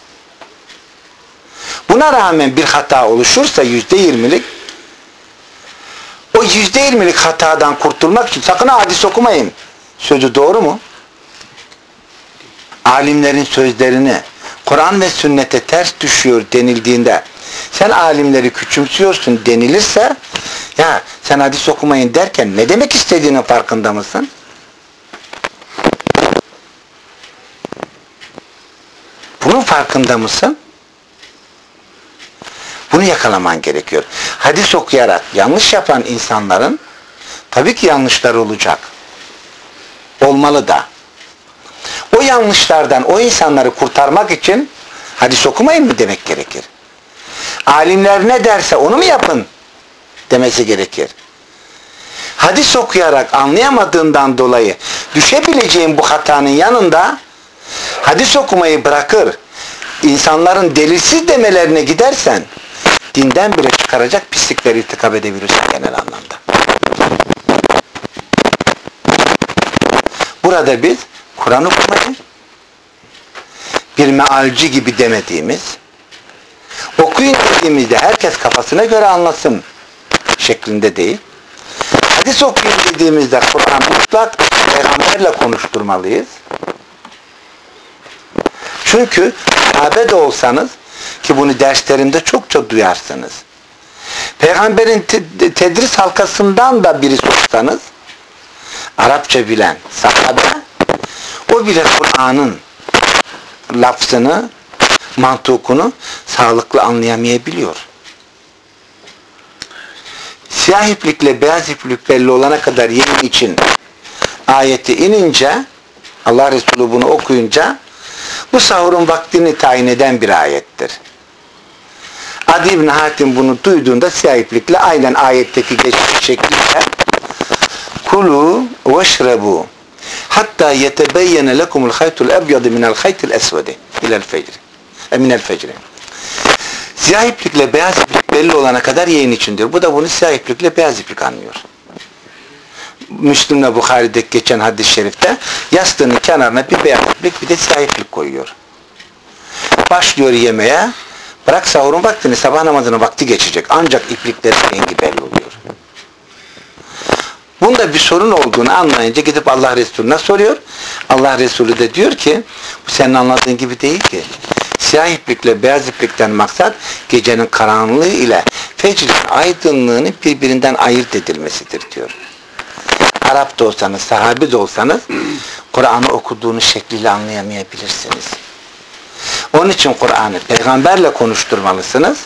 Buna rağmen bir hata oluşursa %20'lik, o %20'lik hatadan kurtulmak için sakın hadis okumayın. Sözü doğru mu? Alimlerin sözlerini Kur'an ve sünnete ters düşüyor denildiğinde sen alimleri küçümsüyorsun denilirse, ya sen hadis okumayın derken ne demek istediğinin farkında mısın? Bunun farkında mısın? Bunu yakalaman gerekiyor. Hadis okuyarak yanlış yapan insanların tabii ki yanlışları olacak. Olmalı da. O yanlışlardan o insanları kurtarmak için hadis okumayın mı demek gerekir? Alimler ne derse onu mu yapın demesi gerekir. Hadis okuyarak anlayamadığından dolayı düşebileceğin bu hatanın yanında hadis okumayı bırakır, insanların delilsiz demelerine gidersen dinden bile çıkaracak pislikleri irtikap edebilirsin genel anlamda. Burada biz Kur'an okumayı bir mealci gibi demediğimiz, okuyun dediğimizde herkes kafasına göre anlasın şeklinde değil, hadis okuyun dediğimizde Kur'an mutlak peygamberle konuşturmalıyız. Çünkü sahabe de olsanız, ki bunu derslerimde çokça duyarsınız, peygamberin tedris halkasından da biri sorsanız, Arapça bilen sahabe, o bile Kur'an'ın lafzını, mantukunu sağlıklı anlayamayabiliyor. Siyah iplikle beyaz iplik belli olana kadar yemin için ayeti inince, Allah Resulü bunu okuyunca, bu sahurun vaktini tayin eden bir ayettir. Adi İbn Hatim bunu duyduğunda siyah iplikle aynen ayetteki geçmiş şekliyle kulu veşrebu hatta yetebeyyene lekumul haytul ebyadu minel haytil esvedi minel fecri. Siyah iplikle beyaz iplik belli olana kadar yiyin için diyor. Bu da bunu siyah iplikle beyaz iplik anlıyor. Müslim'le Bukhari'deki geçen hadis-i şerifte yastığının kenarına bir beyaz iplik bir de siyah iplik koyuyor. Başlıyor yemeğe, bırak sahurun vaktini, sabah namazının vakti geçecek. Ancak ipliklerin rengi belli oluyor. Bunda bir sorun olduğunu anlayınca gidip Allah Resulü'ne soruyor. Allah Resulü de diyor ki, bu senin anladığın gibi değil ki. Siyah iplikle beyaz iplikten maksat gecenin karanlığı ile fecrin aydınlığının birbirinden ayırt edilmesidir diyor. Arap da olsanız, sahabi de olsanız Kur'an'ı okuduğunuz şekliyle anlayamayabilirsiniz. Onun için Kur'an'ı peygamberle konuşturmalısınız.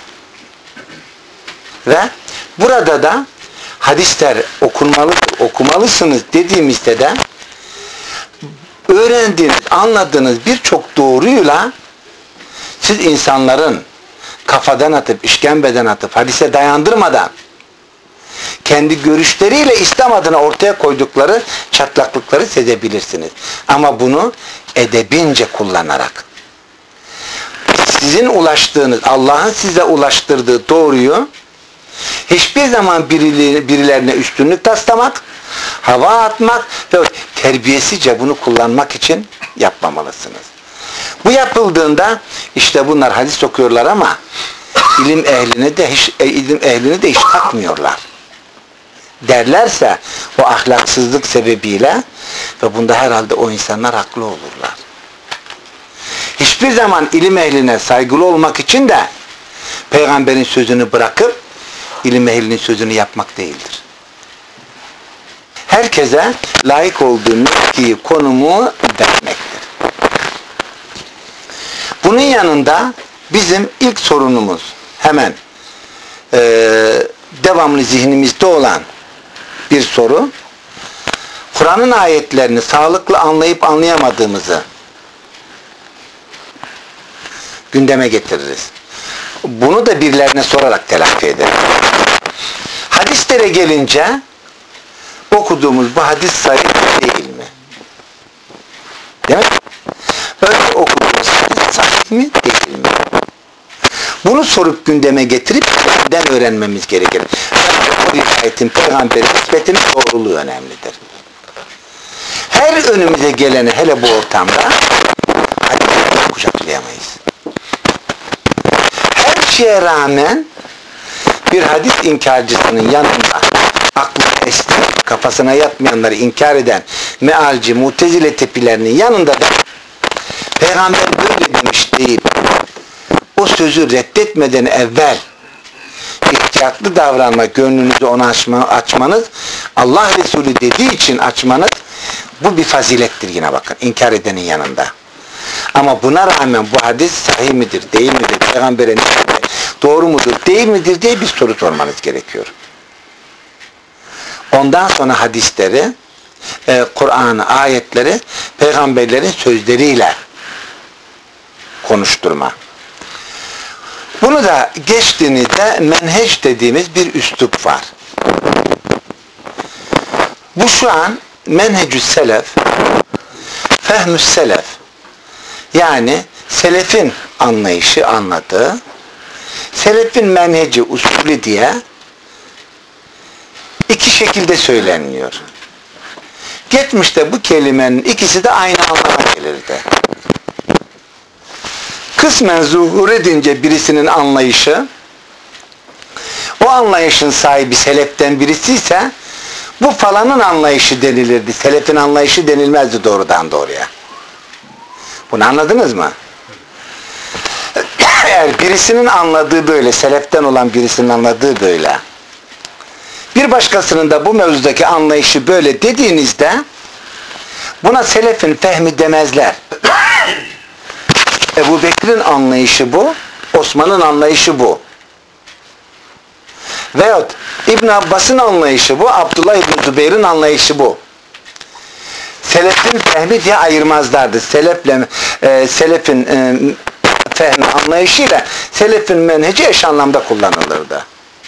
Ve burada da hadisler okumalısınız dediğimizde de öğrendiğiniz, anladığınız birçok doğruyla siz insanların kafadan atıp, işkembeden atıp, hadise dayandırmadan kendi görüşleriyle İslam adına ortaya koydukları çatlaklıkları sezebilirsiniz. Ama bunu edebince kullanarak. Sizin ulaştığınız, Allah'ın size ulaştırdığı doğruyu hiçbir zaman birilerine üstünlük taslamak, hava atmak ve terbiyesizce bunu kullanmak için yapmamalısınız. Bu yapıldığında işte bunlar hadis okuyorlar ama ilim ehlini de hiç takmıyorlar derlerse o ahlaksızlık sebebiyle ve bunda herhalde o insanlar haklı olurlar. Hiçbir zaman ilim ehline saygılı olmak için de peygamberin sözünü bırakıp ilim ehlinin sözünü yapmak değildir. Herkese layık olduğu mevkiyi, konumu vermektir. Bunun yanında bizim ilk sorunumuz hemen devamlı zihnimizde olan bir soru, Kur'an'ın ayetlerini sağlıklı anlayıp anlayamadığımızı gündeme getiririz. Bunu da birilerine sorarak telafi ederiz. Hadislere gelince okuduğumuz bu hadis sahih değil mi? Değil mi? Öyle okuduğumuz hadis sahih mi değil mi? Bunu sorup gündeme getirip neden öğrenmemiz gerekir. O rivayetin peygamberin nispetinin doğruluğu önemlidir. Her önümüze geleni hele bu ortamda hadisleri kucaklayamayız. Her şeye rağmen bir hadis inkarcısının yanında aklına esti, kafasına yatmayanları inkar eden mealci, mutezile tipilerinin yanında da peygamber böyle demiş deyip o sözü reddetmeden evvel ihtiyatlı davranmak, gönlünüzü ona açmanız, Allah Resulü dediği için açmanız, bu bir fazilettir yine bakın, inkar edenin yanında. Ama buna rağmen bu hadis sahih midir, değil midir, peygambere doğru mudur, değil midir diye bir soru sormanız gerekiyor. Ondan sonra hadisleri, Kur'an'ı, ayetleri, peygamberlerin sözleriyle konuşturma. Bunu da geçtiğinizde menheç dediğimiz bir üslup var. Bu şu an menhecü selef, fehmü selef, yani selefin anlayışı, anladığı, selefin menheci, usulü diye iki şekilde söyleniliyor. Geçmişte bu kelimenin ikisi de aynı anlama gelirdi. Kısmen zuhur edince birisinin anlayışı, o anlayışın sahibi seleften birisi ise bu falanın anlayışı denilirdi. Selefin anlayışı denilmezdi doğrudan doğruya. Bunu anladınız mı? Eğer birisinin anladığı böyle, seleften olan birisinin anladığı böyle, bir başkasının da bu mevzudaki anlayışı böyle dediğinizde buna selefin fehmi demezler. Ebu Bekir'in anlayışı bu, Osman'ın anlayışı bu. Veyahut İbn Abbas'ın anlayışı bu, Abdullah İbn Zübeyir'in anlayışı bu. Selefin fehmi diye ayırmazlardı. Selefin fehmi anlayışıyla selefin menheci eş anlamda kullanılırdı.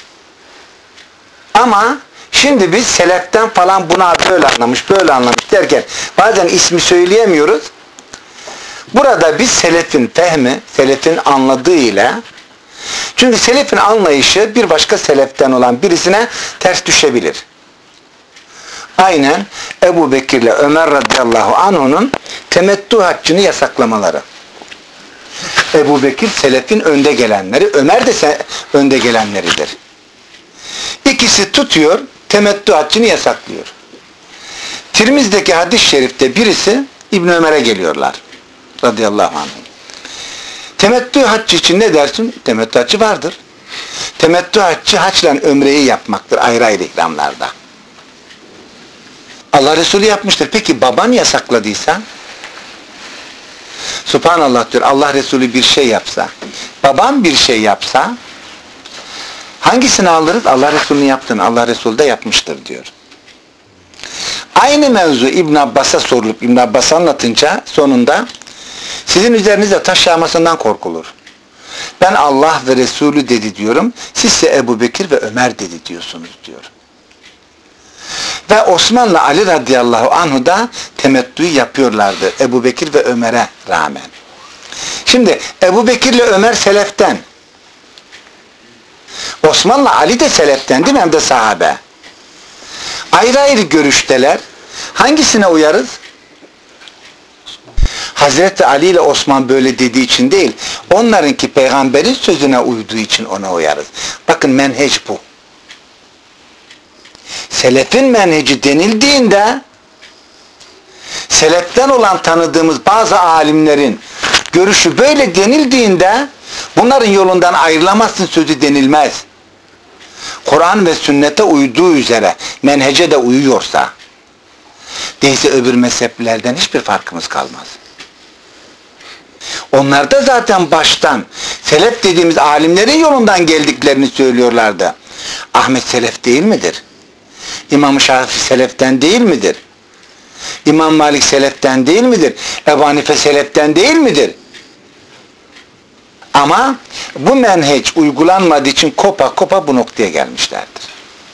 Ama şimdi biz seleften falan buna böyle anlamış, böyle anlamış derken bazen ismi söyleyemiyoruz. Burada biz selefin fehmi, selefin anladığı ile, çünkü selefin anlayışı bir başka seleften olan birisine ters düşebilir. Aynen Ebu Bekir ile Ömer radıyallahu anh'unun temettü haccını yasaklamaları. Ebu Bekir selefin önde gelenleri, Ömer de önde gelenleridir. İkisi tutuyor, temettü haccını yasaklıyor. Tirmiz'deki hadis-i şerifte birisi İbn Ömer'e geliyorlar radıyallahu anh. Temettü haccı için ne dersin? Temettü haccı vardır. Temettü haccı haçla ömreyi yapmaktır ayrı ayrı ikramlarda. Allah Resulü yapmıştır. Peki baban yasakladıysa? Subhanallah diyor. Allah Resulü bir şey yapsa, baban bir şey yapsa, hangisini alırız? Allah Resulü'nün yaptığını. Allah Resulü de yapmıştır diyor. Aynı mevzu İbn Abbas'a sorulup İbn Abbas anlatınca sonunda sizin üzerinize taş yağmasından korkulur. Ben Allah ve Resulü dedi diyorum. Sizse Ebu Bekir ve Ömer dedi diyorsunuz diyor. Ve Osman'la Ali radıyallahu anhu da temettüyü yapıyorlardı. Ebu Bekir ve Ömer'e rağmen. Şimdi Ebu Bekir ile Ömer seleften. Osman'la Ali de seleften değil mi? Hem de sahabe. Ayrı ayrı görüşteler. Hangisine uyarız? Hazreti Ali ile Osman böyle dediği için değil, onlarınki peygamberin sözüne uyduğu için ona uyarız. Bakın menheç bu. Selefin menheci denildiğinde, seleften olan tanıdığımız bazı alimlerin görüşü böyle denildiğinde, bunların yolundan ayrılamazsın sözü denilmez. Kur'an ve sünnete uyduğu üzere, menhece de uyuyorsa, değilse öbür mezheplerden hiçbir farkımız kalmaz. Onlar da zaten baştan selef dediğimiz alimlerin yolundan geldiklerini söylüyorlardı. Ahmet selef değil midir? İmam Şafii seleften değil midir? İmam Malik seleften değil midir? Ebu Hanife seleften değil midir? Ama bu menheç uygulanmadığı için kopa kopa bu noktaya gelmişlerdir.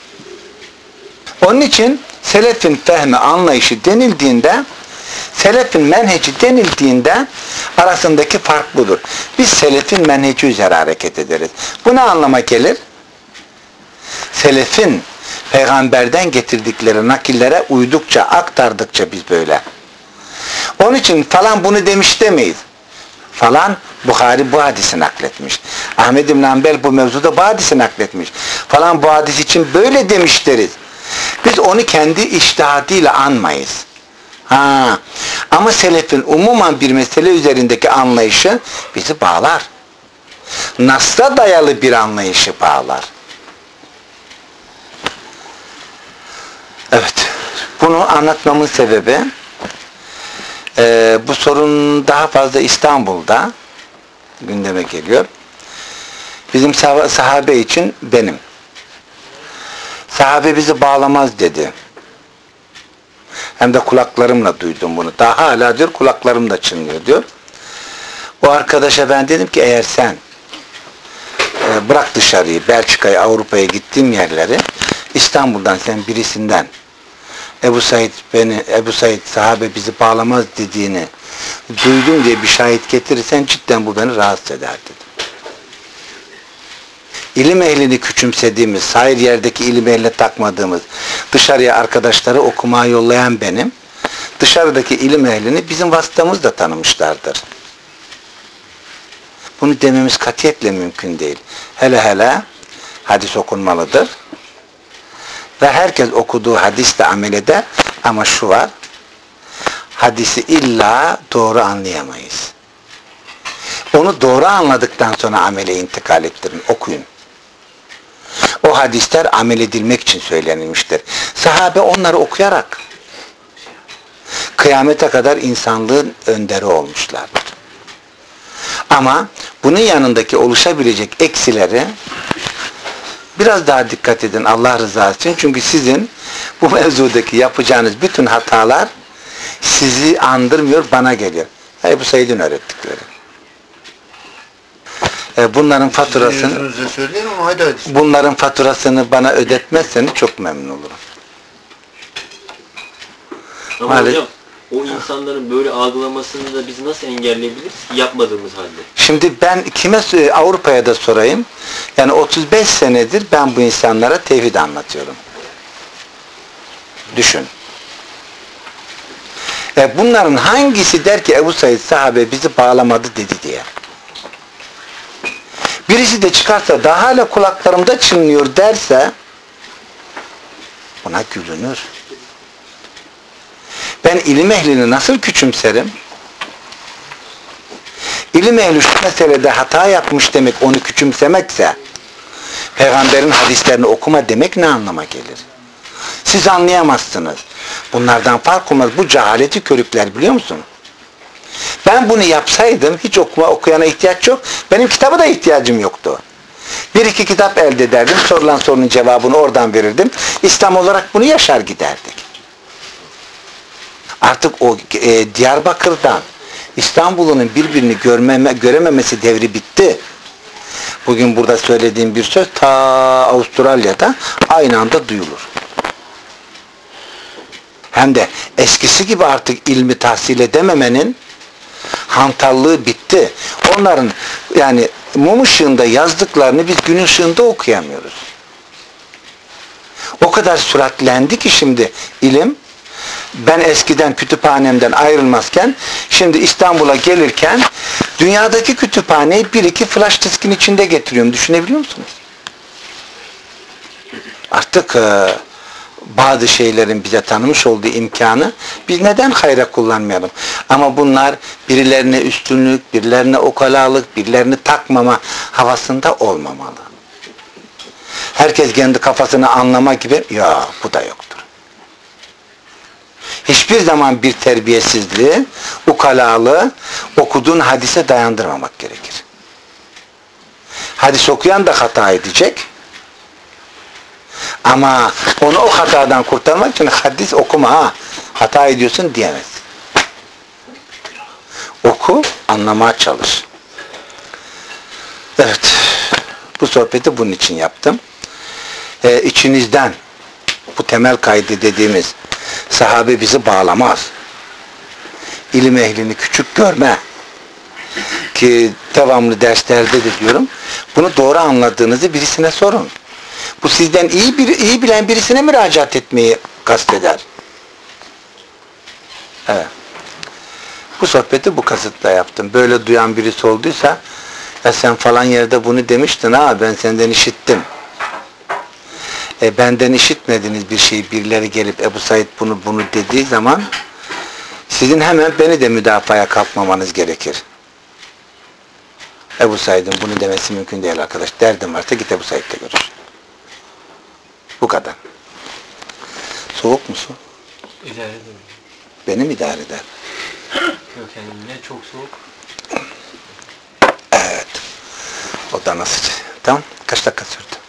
Onun için selefin fehmi anlayışı denildiğinde, selefin menheci denildiğinde arasındaki fark budur. Biz selefin menheci üzere hareket ederiz. Bu ne anlama gelir? Selefin peygamberden getirdikleri nakillere uydukça, aktardıkça biz böyle. Onun için falan bunu demiş demeyiz. Falan Buhari bu hadisi nakletmiş. Ahmed İbn Hanbel bu mevzuda bu hadisi nakletmiş. Falan bu hadis için böyle demiş deriz. Biz onu kendi içtihadıyla anmayız. Ama selefin umuman bir mesele üzerindeki anlayışı bizi bağlar. Nas'a dayalı bir anlayışı bağlar. Evet. Bunu anlatmamın sebebi bu sorun daha fazla İstanbul'da gündeme geliyor. Bizim sahabe için benim. Sahabe bizi bağlamaz dedi. Hem de kulaklarımla duydum bunu. Daha hala diyor kulaklarımda çınlıyor diyor. O arkadaşa ben dedim ki eğer sen bırak dışarıyı, Belçika'yı, Avrupa'ya gittiğim yerleri, İstanbul'dan sen birisinden Ebu Said sahabe bizi bağlamaz dediğini duydum diye bir şahit getirirsen cidden bu beni rahatsız eder dedim. İlim ehlini küçümsediğimiz, sair yerdeki ilim ehline takmadığımız, dışarıya arkadaşları okumaya yollayan benim, dışarıdaki ilim ehlini bizim vasıtamızla tanımışlardır. Bunu dememiz katiyetle mümkün değil. Hele hele hadis okunmalıdır. Ve herkes okuduğu hadisle amel eder. Ama şu var, hadisi illa doğru anlayamayız. Onu doğru anladıktan sonra amele intikal ettirin, okuyun. O hadisler amel edilmek için söylenilmiştir. Sahabe onları okuyarak kıyamete kadar insanlığın önderi olmuşlardır. Ama bunun yanındaki oluşabilecek eksileri biraz daha dikkat edin Allah rızası için. Çünkü sizin bu mevzudaki yapacağınız bütün hatalar sizi andırmıyor, bana geliyor. Ebu Said'in öğrettikleri. Bunların faturasını bana ödetmezseniz çok memnun olurum. Ama hocam o insanların böyle algılamasını da biz nasıl engelleyebiliriz yapmadığımız halde? Şimdi ben kime Avrupa'ya da sorayım. Yani 35 senedir ben bu insanlara tevhid anlatıyorum. Düşün. Bunların hangisi der ki Ebu Said sahabe bizi bağlamadı dedi diye. Birisi de çıkarsa daha hala kulaklarımda çınlıyor derse buna gülünür. Ben ilim ehlini nasıl küçümserim? İlim ehli şu meselede hata yapmış demek onu küçümsemekse peygamberin hadislerini okuma demek ne anlama gelir? Siz anlayamazsınız. Bunlardan fark olmaz. Bu cehaleti körükler biliyor musun? Ben bunu yapsaydım hiç okuyana ihtiyaç yok. Benim kitaba da ihtiyacım yoktu. Bir iki kitap elde ederdim. Sorulan sorunun cevabını oradan verirdim. İslam olarak bunu yaşar giderdik. Artık o Diyarbakır'dan İstanbul'un birbirini görememesi devri bitti. Bugün burada söylediğim bir söz ta Avustralya'da aynı anda duyulur. Hem de eskisi gibi artık ilmi tahsil edememenin hantallığı bitti. Onların yani mum ışığında yazdıklarını biz gün ışığında okuyamıyoruz. O kadar süratlendi ki şimdi ilim. Ben eskiden kütüphanemden ayrılmazken şimdi İstanbul'a gelirken dünyadaki kütüphaneyi bir iki flash diskin içinde getiriyorum. Düşünebiliyor musunuz? Artık bazı şeylerin bize tanımış olduğu imkanı biz neden hayra kullanmayalım? Ama bunlar birilerine üstünlük, birilerine ukalalık, birilerini takmama havasında olmamalı. Herkes kendi kafasını anlama gibi, ya bu da yoktur. Hiçbir zaman bir terbiyesizliği, ukalalığı okuduğun hadise dayandırmamak gerekir. Hadis okuyan da hata edecek. Ama onu o hatadan kurtarmak için hadis okuma, ha, hata ediyorsun diyemez. Oku, anlamaya çalış. Evet, bu sohbeti bunun için yaptım. İçinizden bu temel kaydı dediğimiz sahabe bizi bağlamaz. İlim ehlini küçük görme. Ki devamlı derslerde de diyorum, bunu doğru anladığınızı birisine sorun. Bu sizden iyi bilen birisine müracaat etmeyi kasteder. Evet. Bu sohbeti bu kasıtla yaptım. Böyle duyan birisi olduysa, ya sen falan yerde bunu demiştin ha, ben senden işittim. Benden işitmediğiniz bir şeyi birileri gelip Ebu Said bunu dediği zaman sizin hemen beni de müdafaya kalkmamanız gerekir. Ebu Said'in bunu demesi mümkün değil arkadaş. Derdin varsa git Ebu Said'le görüş. Bu kadar. Soğuk musun? İdare ederim. Benim idare eder. Yok yani ne çok soğuk. Evet. O da nasıl? Tamam. Kaç dakika sürdü?